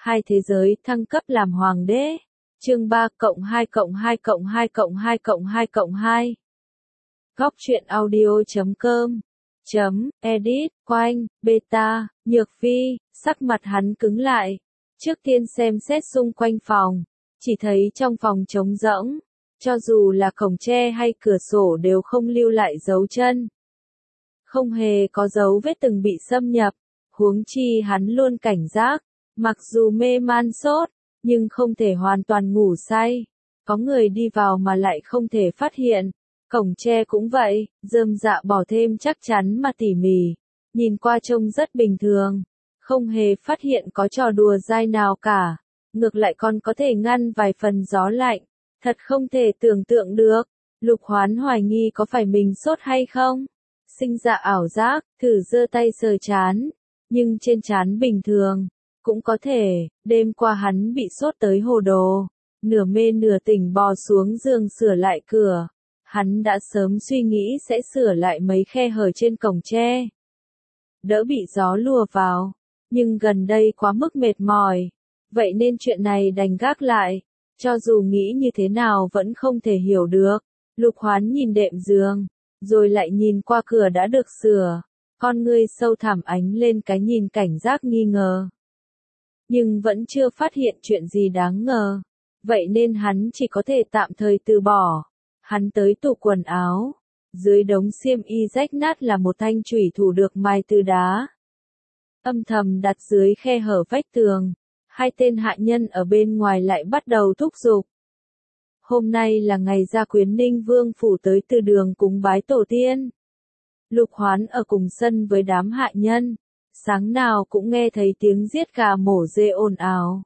Hai thế giới thăng cấp làm hoàng đế. Chương 3+2+2+2+2+2+2. Góc truyện audio.com Edit, Quanh, Beta, Nhược Vi, sắc mặt hắn cứng lại. Trước tiên xem xét xung quanh phòng, chỉ thấy trong phòng trống rỗng, cho dù là cổng tre hay cửa sổ đều không lưu lại dấu chân. Không hề có dấu vết từng bị xâm nhập, huống chi hắn luôn cảnh giác, mặc dù mê man sốt, nhưng không thể hoàn toàn ngủ say. Có người đi vào mà lại không thể phát hiện. Cổng tre cũng vậy, rơm dạ bỏ thêm chắc chắn mà tỉ mỉ, nhìn qua trông rất bình thường, không hề phát hiện có trò đùa dai nào cả, ngược lại còn có thể ngăn vài phần gió lạnh, thật không thể tưởng tượng được. Lục Hoán hoài nghi có phải mình sốt hay không, sinh ra ảo giác, thử giơ tay sờ trán, nhưng trên trán bình thường, cũng có thể, đêm qua hắn bị sốt tới hồ đồ, nửa mê nửa tỉnh bò xuống giường sửa lại cửa. Hắn đã sớm suy nghĩ sẽ sửa lại mấy khe hở trên cổng tre, đỡ bị gió lùa vào, nhưng gần đây quá mức mệt mỏi, vậy nên chuyện này đành gác lại, cho dù nghĩ như thế nào vẫn không thể hiểu được. Lục Hoán nhìn đệm giường, rồi lại nhìn qua cửa đã được sửa, con ngươi sâu thẳm ánh lên cái nhìn cảnh giác nghi ngờ. Nhưng vẫn chưa phát hiện chuyện gì đáng ngờ, vậy nên hắn chỉ có thể tạm thời từ bỏ. Hắn tới tủ quần áo, dưới đống xiêm y rách nát là một thanh chủy thủ được mài từ đá. Âm thầm đặt dưới khe hở vách tường, hai tên hạ nhân ở bên ngoài lại bắt đầu thúc giục. Hôm nay là ngày gia quyến Ninh Vương phủ tới Từ Đường cúng bái tổ tiên. Lục Hoán ở cùng sân với đám hạ nhân, sáng nào cũng nghe thấy tiếng giết gà mổ dê ồn ào.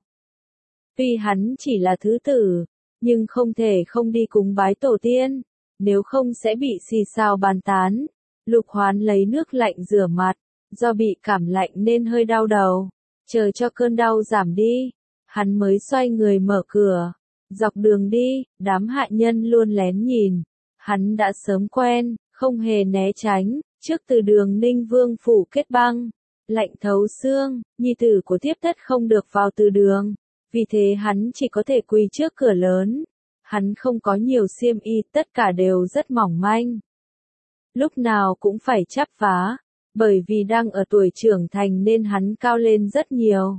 Tuy hắn chỉ là thứ tử, nhưng không thể không đi cúng bái tổ tiên, nếu không sẽ bị xì xào bàn tán. Lục Hoán lấy nước lạnh rửa mặt, do bị cảm lạnh nên hơi đau đầu, chờ cho cơn đau giảm đi, hắn mới xoay người mở cửa. Dọc đường đi, đám hạ nhân luôn lén nhìn, hắn đã sớm quen, không hề né tránh. Trước Từ Đường Ninh Vương phủ kết băng, lạnh thấu xương, nhi tử của thiếp thất không được vào Từ Đường. Vì thế hắn chỉ có thể quỳ trước cửa lớn. Hắn không có nhiều xiêm y, tất cả đều rất mỏng manh. Lúc nào cũng phải chắp vá, bởi vì đang ở tuổi trưởng thành nên hắn cao lên rất nhiều.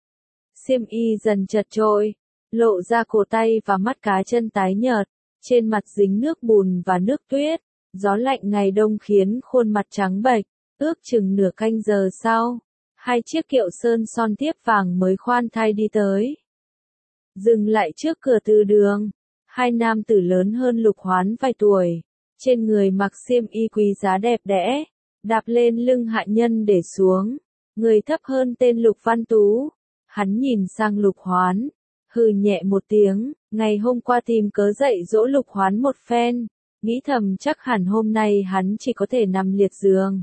Xiêm y dần chật chội, lộ ra cổ tay và mắt cá chân tái nhợt, trên mặt dính nước bùn và nước tuyết. Gió lạnh ngày đông khiến khuôn mặt trắng bệch, ước chừng nửa canh giờ sau. Hai chiếc kiệu sơn son thiếp vàng mới khoan thai đi tới. Dừng lại trước cửa Từ Đường, hai nam tử lớn hơn Lục Hoán vài tuổi, trên người mặc xiêm y quý giá đẹp đẽ, đạp lên lưng hạ nhân để xuống, người thấp hơn tên Lục Văn Tú. Hắn nhìn sang Lục Hoán, hừ nhẹ một tiếng, ngày hôm qua tìm cớ dạy dỗ Lục Hoán một phen, nghĩ thầm chắc hẳn hôm nay hắn chỉ có thể nằm liệt giường,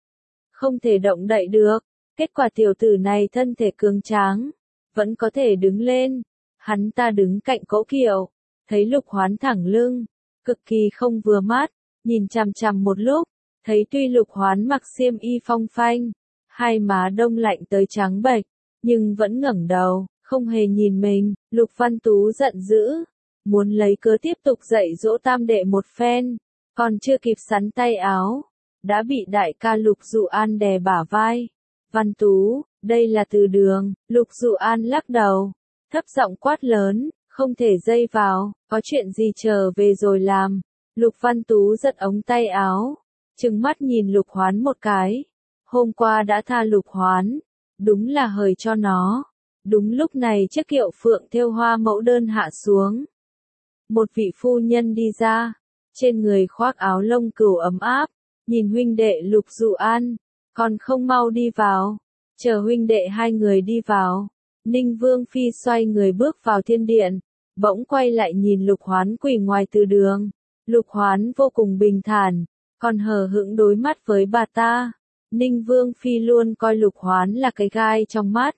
không thể động đậy được. Kết quả tiểu tử này thân thể cường tráng, vẫn có thể đứng lên. Hắn ta đứng cạnh cỗ kiệu, thấy Lục Hoán thẳng lưng, cực kỳ không vừa mắt, nhìn chằm chằm một lúc, thấy tuy Lục Hoán mặc xiêm y phong phanh, hai má đông lạnh tới trắng bệch, nhưng vẫn ngẩng đầu, không hề nhìn mình. Lục Văn Tú giận dữ, muốn lấy cớ tiếp tục dạy dỗ tam đệ một phen, còn chưa kịp xắn tay áo, đã bị đại ca Lục Dụ An đè bả vai. Văn Tú, đây là Từ Đường. Lục Dụ An lắc đầu, thấp giọng quát lớn, không thể dây vào, có chuyện gì trở về rồi làm. Lục Văn Tú giật ống tay áo, trừng mắt nhìn Lục Hoán một cái. Hôm qua đã tha Lục Hoán, đúng là hời cho nó. Đúng lúc này chiếc kiệu phượng thêu hoa mẫu đơn hạ xuống. Một vị phu nhân đi ra, trên người khoác áo lông cừu ấm áp, nhìn huynh đệ Lục Dụ An, còn không mau đi vào. Chờ huynh đệ hai người đi vào, Ninh Vương Phi xoay người bước vào thiên điện, bỗng quay lại nhìn Lục Hoán quỳ ngoài Từ Đường. Lục Hoán vô cùng bình thản, còn hờ hững đối mắt với bà ta. Ninh Vương Phi luôn coi Lục Hoán là cái gai trong mắt.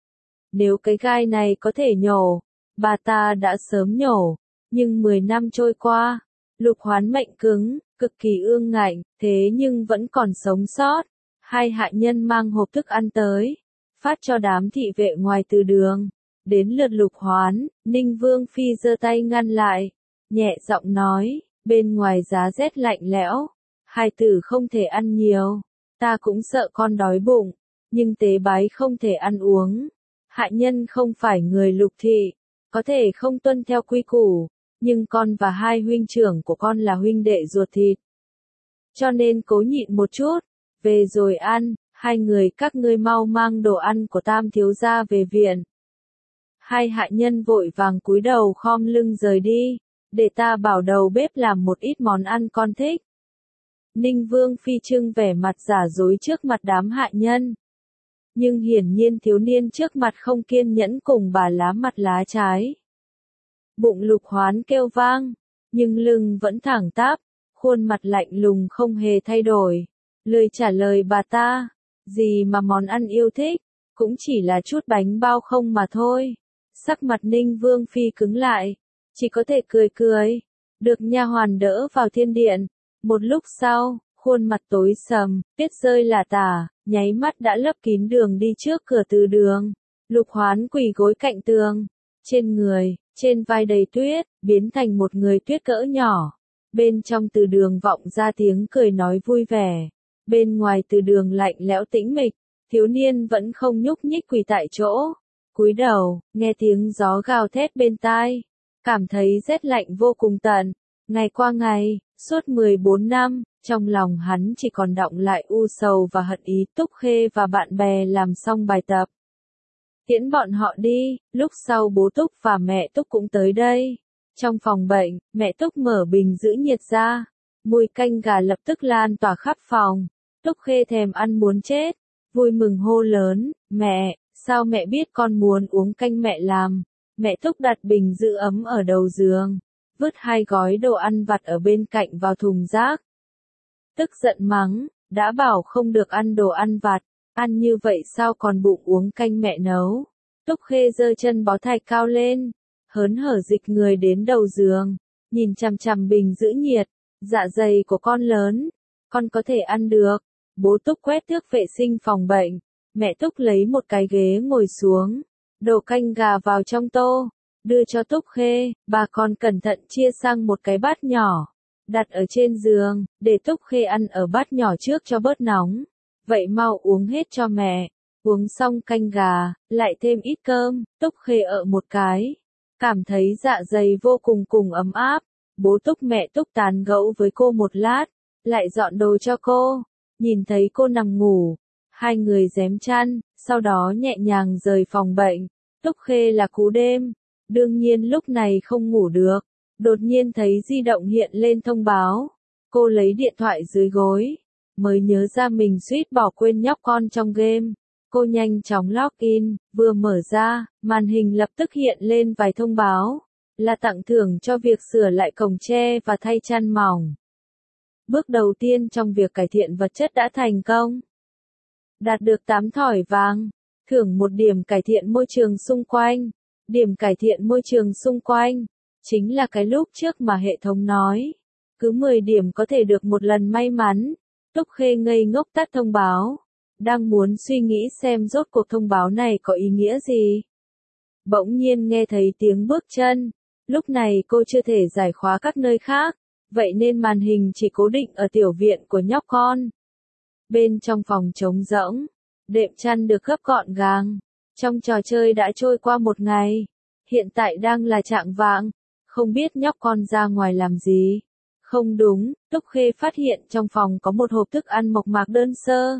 Nếu cái gai này có thể nhổ, bà ta đã sớm nhổ, nhưng 10 năm trôi qua, Lục Hoán mệnh cứng, cực kỳ ương ngạnh, thế nhưng vẫn còn sống sót. Hai hạ nhân mang hộp thức ăn tới, phát cho đám thị vệ ngoài từ đường. Đến lượt Lục Hoán, Ninh Vương Phi giơ tay ngăn lại, nhẹ giọng nói, bên ngoài giá rét lạnh lẽo, hai tử không thể ăn nhiều, ta cũng sợ con đói bụng, nhưng tế bái không thể ăn uống. Hạ nhân không phải người Lục thị, có thể không tuân theo quy củ, nhưng con và hai huynh trưởng của con là huynh đệ ruột thịt. Cho nên cố nhịn một chút, về rồi ăn, hai người các ngươi mau mang đồ ăn của Tam thiếu gia về viện. Hai hạ nhân vội vàng cúi đầu khom lưng rời đi, để ta bảo đầu bếp làm một ít món ăn con thích. Ninh Vương Phi trưng vẻ mặt giả dối trước mặt đám hạ nhân. Nhưng hiển nhiên thiếu niên trước mặt không kiên nhẫn cùng bà lá mặt lá trái. Bụng Lục Hoán kêu vang, nhưng lưng vẫn thẳng tắp, khuôn mặt lạnh lùng không hề thay đổi. Lời trả lời bà ta, gì mà món ăn yêu thích, cũng chỉ là chút bánh bao không mà thôi. Sắc mặt Ninh Vương Phi cứng lại, chỉ có thể cười cười, được nha hoàn đỡ vào thiên điện. Một lúc sau, khuôn mặt tối sầm, tuyết rơi lả tả, nháy mắt đã lấp kín đường đi trước cửa từ đường. Lục Hoán quỳ gối cạnh tường, trên người, trên vai đầy tuyết, biến thành một người tuyết cỡ nhỏ. Bên trong từ đường vọng ra tiếng cười nói vui vẻ. Bên ngoài từ đường lạnh lẽo tĩnh mịch, thiếu niên vẫn không nhúc nhích quỳ tại chỗ. Cúi đầu, nghe tiếng gió gào thét bên tai, cảm thấy rét lạnh vô cùng tận. Ngày qua ngày, suốt 14 năm, trong lòng hắn chỉ còn đọng lại u sầu và hận ý. Túc Khê và bạn bè làm xong bài tập, tiễn bọn họ đi, lúc sau bố Túc và mẹ Túc cũng tới đây. Trong phòng bệnh, mẹ Túc mở bình giữ nhiệt ra, mùi canh gà lập tức lan tỏa khắp phòng. Túc Khê thèm ăn muốn chết, vui mừng hô lớn, mẹ, sao mẹ biết con muốn uống canh mẹ làm? Mẹ Túc đặt bình giữ ấm ở đầu giường, vứt 2 gói đồ ăn vặt ở bên cạnh vào thùng rác. Tức giận mắng, đã bảo không được ăn đồ ăn vặt, ăn như vậy sao còn bụng uống canh mẹ nấu. Túc Khê giơ chân bó thạch cao lên, hớn hở dịch người đến đầu giường, nhìn chằm chằm bình giữ nhiệt, dạ dày của con lớn, con có thể ăn được. Bố Túc quét thước vệ sinh phòng bệnh, mẹ Túc lấy một cái ghế ngồi xuống, đổ canh gà vào trong tô, đưa cho Túc Khê, bà con cẩn thận chia sang một cái bát nhỏ, đặt ở trên giường, để Túc Khê ăn ở bát nhỏ trước cho bớt nóng. Vậy mau uống hết cho mẹ. Uống xong canh gà, lại thêm ít cơm, Túc Khê một cái, cảm thấy dạ dày vô cùng ấm áp. Bố Túc mẹ Túc tán gẫu với cô một lát, lại dọn đồ cho cô. Nhìn thấy cô nằm ngủ, hai người rém chăn, sau đó nhẹ nhàng rời phòng bệnh. Túc Khê là cú đêm, đương nhiên lúc này không ngủ được, đột nhiên thấy di động hiện lên thông báo. Cô lấy điện thoại dưới gối, mới nhớ ra mình suýt bỏ quên nhóc con trong game. Cô nhanh chóng login, vừa mở ra, màn hình lập tức hiện lên vài thông báo, là tặng thưởng cho việc sửa lại cồng tre và thay chăn mỏng. Bước đầu tiên trong việc cải thiện vật chất đã thành công. Đạt được 8 thỏi vàng, thưởng 1 điểm cải thiện môi trường xung quanh. Điểm cải thiện môi trường xung quanh, chính là cái lúc trước mà hệ thống nói. Cứ 10 điểm có thể được 1 lần may mắn. Túc Khê ngây ngốc tắt thông báo. Đang muốn suy nghĩ xem rốt cuộc thông báo này có ý nghĩa gì. Bỗng nhiên nghe thấy tiếng bước chân. Lúc này cô chưa thể giải khóa các nơi khác, vậy nên màn hình chỉ cố định ở tiểu viện của nhóc con. Bên trong phòng trống rỗng, đệm chăn được gấp gọn gàng. Trong trò chơi đã trôi qua 1 ngày, hiện tại đang là chạng vạng, không biết nhóc con ra ngoài làm gì. Không đúng, Túc Khê phát hiện trong phòng có một hộp thức ăn mộc mạc đơn sơ.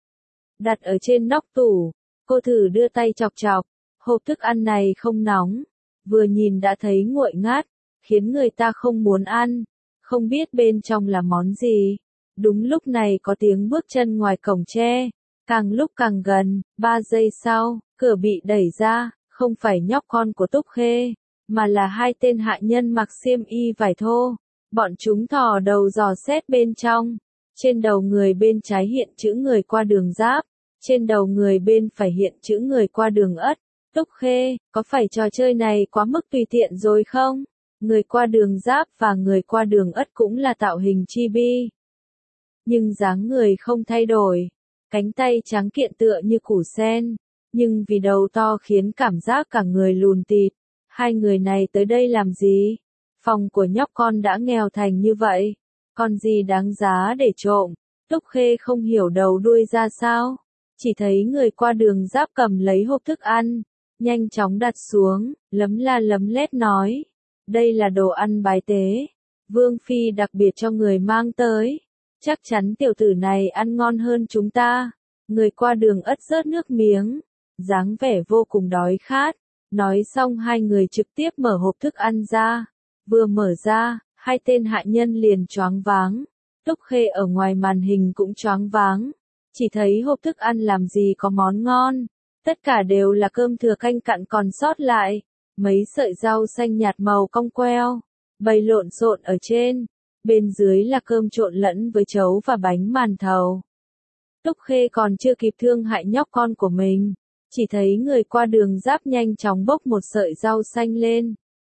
Đặt ở trên nóc tủ, cô thử đưa tay chọc chọc, hộp thức ăn này không nóng, vừa nhìn đã thấy nguội ngát, khiến người ta không muốn ăn, không biết bên trong là món gì. Đúng lúc này có tiếng bước chân ngoài cổng tre, càng lúc càng gần, 3 giây sau, cửa bị đẩy ra, không phải nhóc con của Túc Khê, mà là 2 tên hạ nhân mặc xiêm y vải thô. Bọn chúng thò đầu dò xét bên trong. Trên đầu người bên trái hiện chữ người qua đường giáp, trên đầu người bên phải hiện chữ người qua đường ất. Túc Khê, có phải trò chơi này quá mức tùy tiện rồi không? Người qua đường giáp và người qua đường ất cũng là tạo hình chibi, nhưng dáng người không thay đổi, cánh tay trắng kiện tựa như củ sen, nhưng vì đầu to khiến cảm giác cả người lùn tịt. Hai người này tới đây làm gì? Phòng của nhóc con đã nghèo thành như vậy, còn gì đáng giá để trộm? Túc Khê không hiểu đầu đuôi ra sao, chỉ thấy người qua đường Giáp cầm lấy hộp thức ăn, nhanh chóng đặt xuống, lấm la lấm lét nói, đây là đồ ăn bái tế, Vương Phi đặc biệt cho người mang tới, chắc chắn tiểu tử này ăn ngon hơn chúng ta. Người qua đường ất rớt nước miếng, dáng vẻ vô cùng đói khát. Nói xong hai người trực tiếp mở hộp thức ăn ra. Vừa mở ra, hai tên hạ nhân liền choáng váng. Túc Khê ở ngoài màn hình cũng choáng váng. Chỉ thấy hộp thức ăn làm gì có món ngon. Tất cả đều là cơm thừa canh cặn còn sót lại. Mấy sợi rau xanh nhạt màu cong queo, bày lộn xộn ở trên. Bên dưới là cơm trộn lẫn với trấu và bánh màn thầu. Túc Khê còn chưa kịp thương hại nhóc con của mình. Chỉ thấy người qua đường Giáp nhanh chóng bốc một sợi rau xanh lên.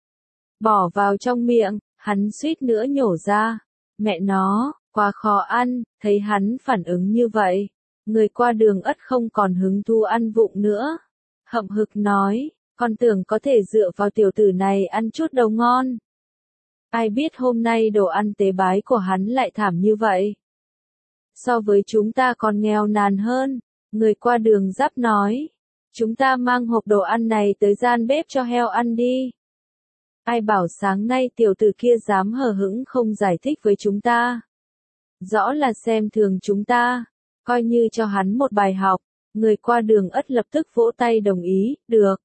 Bỏ vào trong miệng, hắn suýt nữa nhổ ra. Mẹ nó, quá khó ăn, thấy hắn phản ứng như vậy. Người qua đường Ất không còn hứng thú ăn vụng nữa. Hậm hực nói, con tưởng có thể dựa vào tiểu tử này ăn chút đầu ngon. Ai biết hôm nay đồ ăn tế bái của hắn lại thảm như vậy. So với chúng ta còn nghèo nàn hơn, người qua đường Giáp nói. Chúng ta mang hộp đồ ăn này tới gian bếp cho heo ăn đi. Ai bảo sáng nay tiểu tử kia dám hờ hững không giải thích với chúng ta. Rõ là xem thường chúng ta, coi như cho hắn một bài học. Người qua đường Ất lập tức vỗ tay đồng ý, được.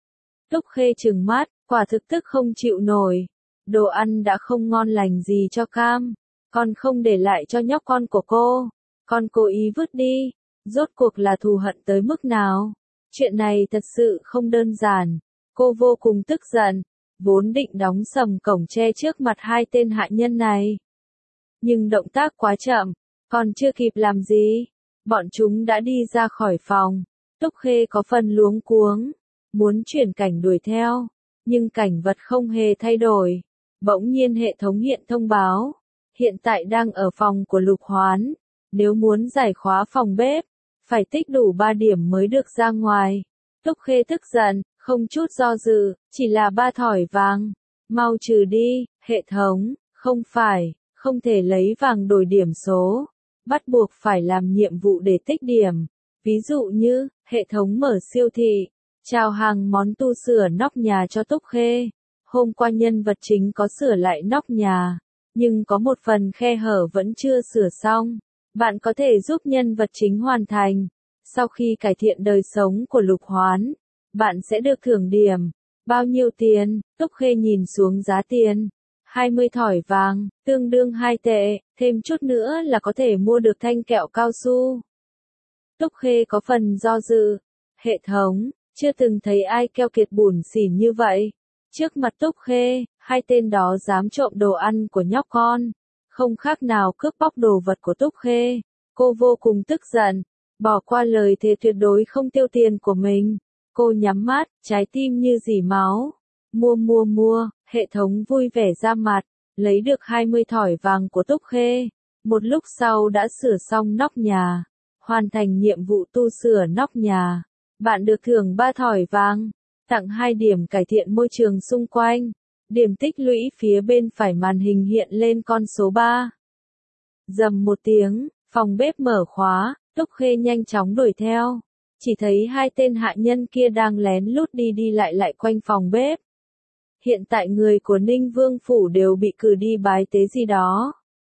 Túc Khê trừng mắt, quả thực tức không chịu nổi. Đồ ăn đã không ngon lành gì cho cam, còn không để lại cho nhóc con của cô. Con cố ý vứt đi, rốt cuộc là thù hận tới mức nào? Chuyện này thật sự không đơn giản. Cô vô cùng tức giận, vốn định đóng sầm cổng tre trước mặt hai tên hạ nhân này. Nhưng động tác quá chậm, còn chưa kịp làm gì, bọn chúng đã đi ra khỏi phòng. Túc Khê có phần luống cuống, muốn chuyển cảnh đuổi theo, nhưng cảnh vật không hề thay đổi. Bỗng nhiên hệ thống hiện thông báo, hiện tại đang ở phòng của Lục Hoán, nếu muốn giải khóa phòng bếp, phải tích đủ 3 điểm mới được ra ngoài. Túc Khê tức giận, không chút do dự, chỉ là 3 thỏi vàng. Mau trừ đi, hệ thống, không phải, không thể lấy vàng đổi điểm số. Bắt buộc phải làm nhiệm vụ để tích điểm. Ví dụ như, hệ thống mở siêu thị, chào hàng món tu sửa nóc nhà cho Túc Khê. Hôm qua nhân vật chính có sửa lại nóc nhà, nhưng có một phần khe hở vẫn chưa sửa xong. Bạn có thể giúp nhân vật chính hoàn thành. Sau khi cải thiện đời sống của Lục Hoán, bạn sẽ được thưởng điểm. Bao nhiêu tiền? Túc Khê nhìn xuống giá tiền. 20 thỏi vàng, tương đương 2 tệ, thêm chút nữa là có thể mua được thanh kẹo cao su. Túc Khê có phần do dự. Hệ thống, chưa từng thấy ai keo kiệt bủn xỉn như vậy. Trước mặt Túc Khê, hai tên đó dám trộm đồ ăn của nhóc con. Không khác nào cướp bóc đồ vật của Túc Khê. Cô vô cùng tức giận, bỏ qua lời thề tuyệt đối không tiêu tiền của mình. Cô nhắm mắt, trái tim như rỉ máu. Mua, hệ thống vui vẻ ra mặt, lấy được 20 thỏi vàng của Túc Khê. Một lúc sau đã sửa xong nóc nhà, hoàn thành nhiệm vụ tu sửa nóc nhà. Bạn được thưởng 3 thỏi vàng, tặng 2 điểm cải thiện môi trường xung quanh. Điểm tích lũy phía bên phải màn hình hiện lên con số 3. Rầm một tiếng, phòng bếp mở khóa, Túc Khê nhanh chóng đuổi theo. Chỉ thấy hai tên hạ nhân kia đang lén lút đi lại quanh phòng bếp. Hiện tại người của Ninh Vương Phủ đều bị cử đi bái tế gì đó.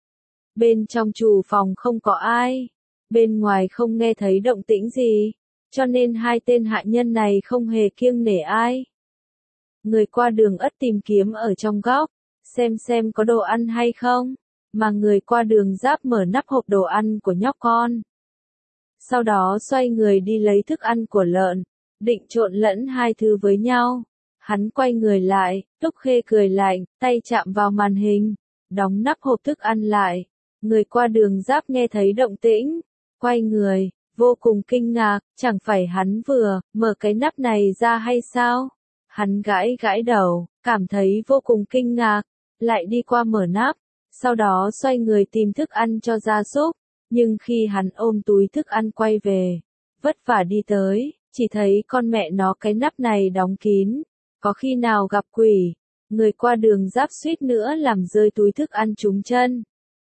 Bên trong chủ phòng không có ai, bên ngoài không nghe thấy động tĩnh gì, cho nên hai tên hạ nhân này không hề kiêng nể ai. Người qua đường Ất tìm kiếm ở trong góc, xem có đồ ăn hay không, mà người qua đường Giáp mở nắp hộp đồ ăn của nhóc con. Sau đó xoay người đi lấy thức ăn của lợn, định trộn lẫn hai thứ với nhau. Hắn quay người lại, Túc Khê cười lạnh, tay chạm vào màn hình, đóng nắp hộp thức ăn lại. Người qua đường Giáp nghe thấy động tĩnh, quay người, vô cùng kinh ngạc, chẳng phải hắn vừa mở cái nắp này ra hay sao? Hắn gãi đầu, cảm thấy vô cùng kinh ngạc, lại đi qua mở nắp, sau đó xoay người tìm thức ăn cho gia súc. Nhưng khi hắn ôm túi thức ăn quay về, vất vả đi tới, chỉ thấy con mẹ nó cái nắp này đóng kín, có khi nào gặp quỷ, người qua đường giáp suýt nữa làm rơi túi thức ăn trúng chân.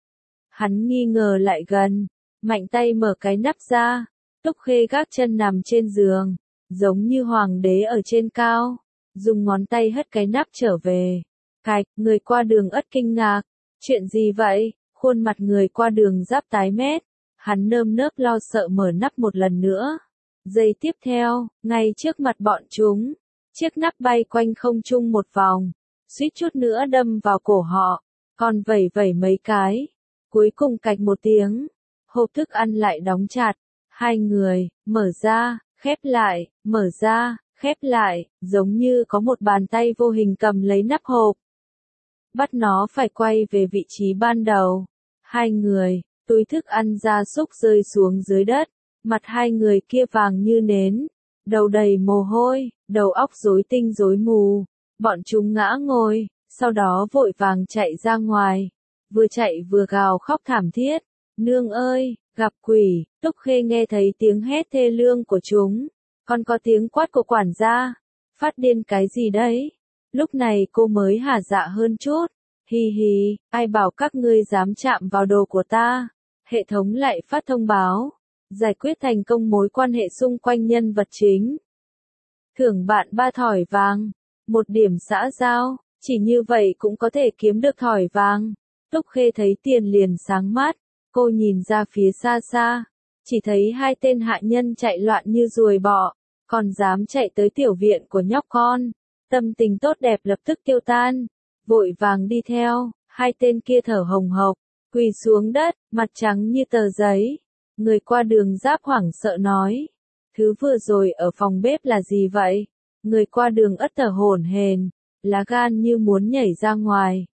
Hắn nghi ngờ lại gần, mạnh tay mở cái nắp ra, Túc Khê gác chân nằm trên giường, giống như hoàng đế ở trên cao, dùng ngón tay hất cái nắp trở về. Cạch, người qua đường ất kinh ngạc, chuyện gì vậy? Khuôn mặt người qua đường giáp tái mét, hắn nơm nớp lo sợ mở nắp một lần nữa. Giây tiếp theo, ngay trước mặt bọn chúng, chiếc nắp bay quanh không trung một vòng, suýt chút nữa đâm vào cổ họ, còn vẩy vẩy mấy cái. Cuối cùng cạch một tiếng, hộp thức ăn lại đóng chặt, hai người, mở ra, khép lại, mở ra, khép lại, giống như có một bàn tay vô hình cầm lấy nắp hộp. Bắt nó phải quay về vị trí ban đầu. Hai người, túi thức ăn gia súc rơi xuống dưới đất, mặt hai người kia vàng như nến, đầu đầy mồ hôi, đầu óc rối tinh rối mù. Bọn chúng ngã ngồi, sau đó vội vàng chạy ra ngoài, vừa chạy vừa gào khóc thảm thiết. Nương ơi, gặp quỷ. Túc Khê nghe thấy tiếng hét thê lương của chúng, còn có tiếng quát của quản gia. Phát điên cái gì đấy? Lúc này cô mới hả dạ hơn chút. Hi hi, ai bảo các ngươi dám chạm vào đồ của ta? Hệ thống lại phát thông báo, giải quyết thành công mối quan hệ xung quanh nhân vật chính. Thưởng bạn 3 thỏi vàng, 1 điểm xã giao, chỉ như vậy cũng có thể kiếm được thỏi vàng. Túc Khê thấy tiền liền sáng mắt, cô nhìn ra phía xa xa, chỉ thấy hai tên hạ nhân chạy loạn như ruồi bọ, còn dám chạy tới tiểu viện của nhóc con. Tâm tình tốt đẹp lập tức tiêu tan, vội vàng đi theo, hai tên kia thở hồng hộc, quỳ xuống đất, mặt trắng như tờ giấy. Người qua đường giáp hoảng sợ nói, thứ vừa rồi ở phòng bếp là gì vậy? Người qua đường ất thở hổn hển, lá gan như muốn nhảy ra ngoài.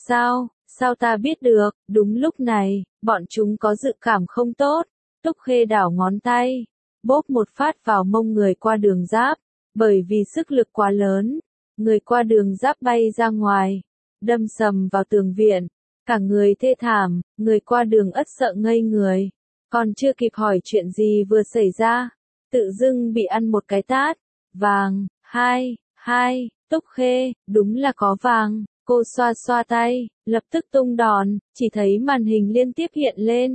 Sao ta biết được? Đúng lúc này, bọn chúng có dự cảm không tốt. Túc Khê đảo ngón tay, bóp một phát vào mông người qua đường giáp, bởi vì sức lực quá lớn, người qua đường giáp bay ra ngoài, đâm sầm vào tường viện, cả người thê thảm. Người qua đường ất sợ ngây người, còn chưa kịp hỏi chuyện gì vừa xảy ra, tự dưng bị ăn một cái tát. Vàng, hai, Túc Khê, đúng là có vàng. Cô xoa xoa tay, lập tức tung đòn, chỉ thấy màn hình liên tiếp hiện lên.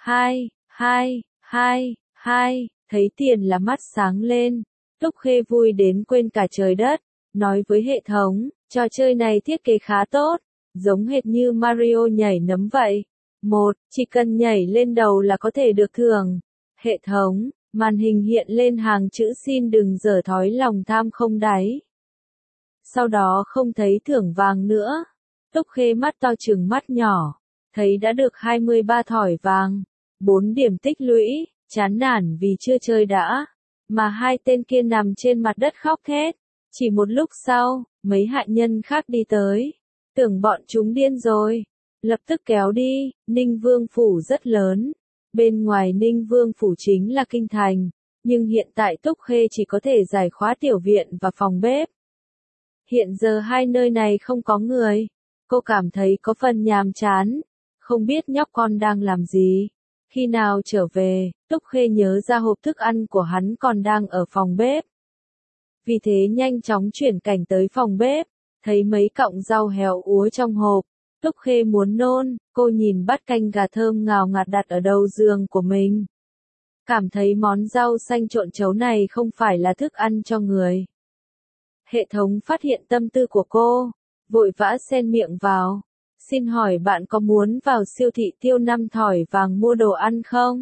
Hai, thấy tiền là mắt sáng lên. Túc Khê vui đến quên cả trời đất, nói với hệ thống, trò chơi này thiết kế khá tốt, giống hệt như Mario nhảy nấm vậy. Chỉ cần nhảy lên đầu là có thể được thưởng. Hệ thống, màn hình hiện lên hàng chữ xin đừng dở thói lòng tham không đáy. Sau đó không thấy thưởng vàng nữa. Túc Khê mắt to trừng mắt nhỏ, thấy đã được 23 thỏi vàng, 4 điểm tích lũy, chán nản vì chưa chơi đã. Mà hai tên kia nằm trên mặt đất khóc thét. Chỉ một lúc sau, mấy hạ nhân khác đi tới, tưởng bọn chúng điên rồi, lập tức kéo đi. Ninh Vương Phủ rất lớn, bên ngoài Ninh Vương Phủ chính là kinh thành, nhưng hiện tại Túc Khê chỉ có thể giải khóa tiểu viện và phòng bếp. Hiện giờ hai nơi này không có người, cô cảm thấy có phần nhàm chán, không biết nhóc con đang làm gì. Khi nào trở về, Túc Khê nhớ ra hộp thức ăn của hắn còn đang ở phòng bếp. Vì thế nhanh chóng chuyển cảnh tới phòng bếp, thấy mấy cọng rau héo úa trong hộp. Túc Khê muốn nôn, cô nhìn bát canh gà thơm ngào ngạt đặt ở đầu giường của mình. Cảm thấy món rau xanh trộn chấu này không phải là thức ăn cho người. Hệ thống phát hiện tâm tư của cô, vội vã xen miệng vào. Xin hỏi bạn có muốn vào siêu thị tiêu 5 thỏi vàng mua đồ ăn không?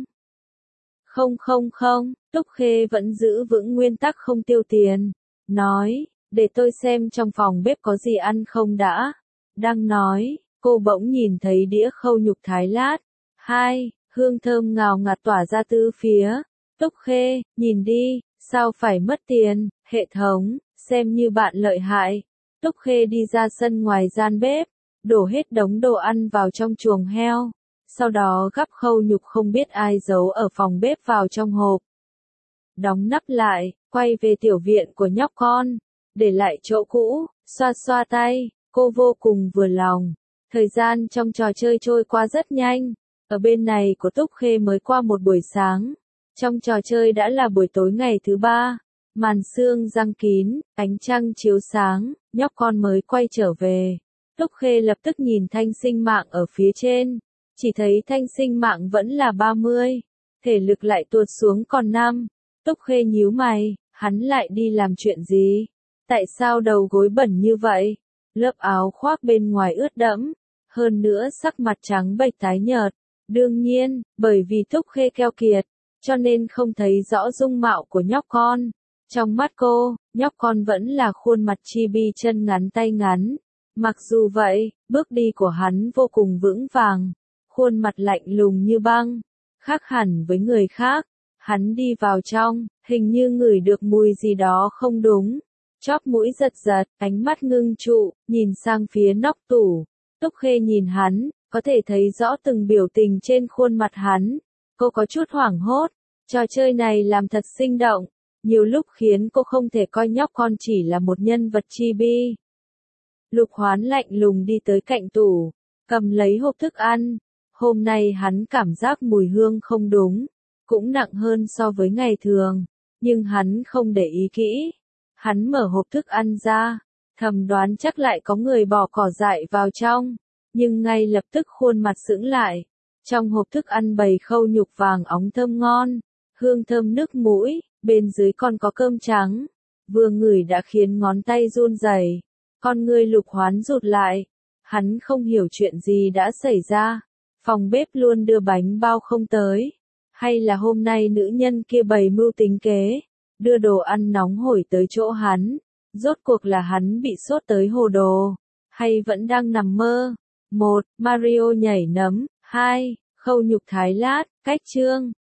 Không, Túc Khê vẫn giữ vững nguyên tắc không tiêu tiền. Nói, để tôi xem trong phòng bếp có gì ăn không đã. Đang nói, cô bỗng nhìn thấy đĩa khâu nhục thái lát. Hương thơm ngào ngạt tỏa ra tứ phía. Túc Khê, nhìn đi, sao phải mất tiền? Hệ thống, xem như bạn lợi hại. Túc Khê đi ra sân ngoài gian bếp, đổ hết đống đồ ăn vào trong chuồng heo, sau đó gắp khâu nhục không biết ai giấu ở phòng bếp vào trong hộp. Đóng nắp lại, quay về tiểu viện của nhóc con, để lại chỗ cũ, xoa xoa tay, cô vô cùng vừa lòng. Thời gian trong trò chơi trôi qua rất nhanh, ở bên này của Túc Khê mới qua một buổi sáng, Trong trò chơi đã là buổi tối ngày thứ 3, màn sương giăng kín, ánh trăng chiếu sáng, nhóc con mới quay trở về. Túc Khê lập tức nhìn thanh sinh mạng ở phía trên, chỉ thấy thanh sinh mạng vẫn là 30, thể lực lại tuột xuống còn 5. Túc Khê nhíu mày, hắn lại đi làm chuyện gì? Tại sao đầu gối bẩn như vậy? Lớp áo khoác bên ngoài ướt đẫm, hơn nữa sắc mặt trắng bệch tái nhợt. Đương nhiên, bởi vì Túc Khê keo kiệt, cho nên không thấy rõ dung mạo của nhóc con. Trong mắt cô, nhóc con vẫn là khuôn mặt chibi chân ngắn tay ngắn. Mặc dù vậy, bước đi của hắn vô cùng vững vàng, khuôn mặt lạnh lùng như băng, khác hẳn với người khác. Hắn đi vào trong, hình như ngửi được mùi gì đó không đúng. Chóp mũi giật giật, ánh mắt ngưng trụ, nhìn sang phía nóc tủ. Túc Khê nhìn hắn, có thể thấy rõ từng biểu tình trên khuôn mặt hắn. Cô có chút hoảng hốt, trò chơi này làm thật sinh động, nhiều lúc khiến cô không thể coi nhóc con chỉ là một nhân vật chibi. Lục Hoán lạnh lùng đi tới cạnh tủ, cầm lấy hộp thức ăn. Hôm nay hắn cảm giác mùi hương không đúng, cũng nặng hơn so với ngày thường, nhưng hắn không để ý kỹ. Hắn mở hộp thức ăn ra, thầm đoán chắc lại có người bỏ cỏ dại vào trong, nhưng ngay lập tức khuôn mặt sững lại. Trong hộp thức ăn bày khâu nhục vàng óng thơm ngon, hương thơm nước mũi, bên dưới còn có cơm trắng. Vừa ngửi đã khiến ngón tay run rẩy. Con ngươi Lục Hoán rụt lại, hắn không hiểu chuyện gì đã xảy ra. Phòng bếp luôn đưa bánh bao không tới, hay là hôm nay nữ nhân kia bày mưu tính kế, đưa đồ ăn nóng hổi tới chỗ hắn. Rốt cuộc là hắn bị sốt tới hồ đồ, hay vẫn đang nằm mơ. 1. Mario nhảy nấm. 2. Khâu nhục thái lát. Cách chương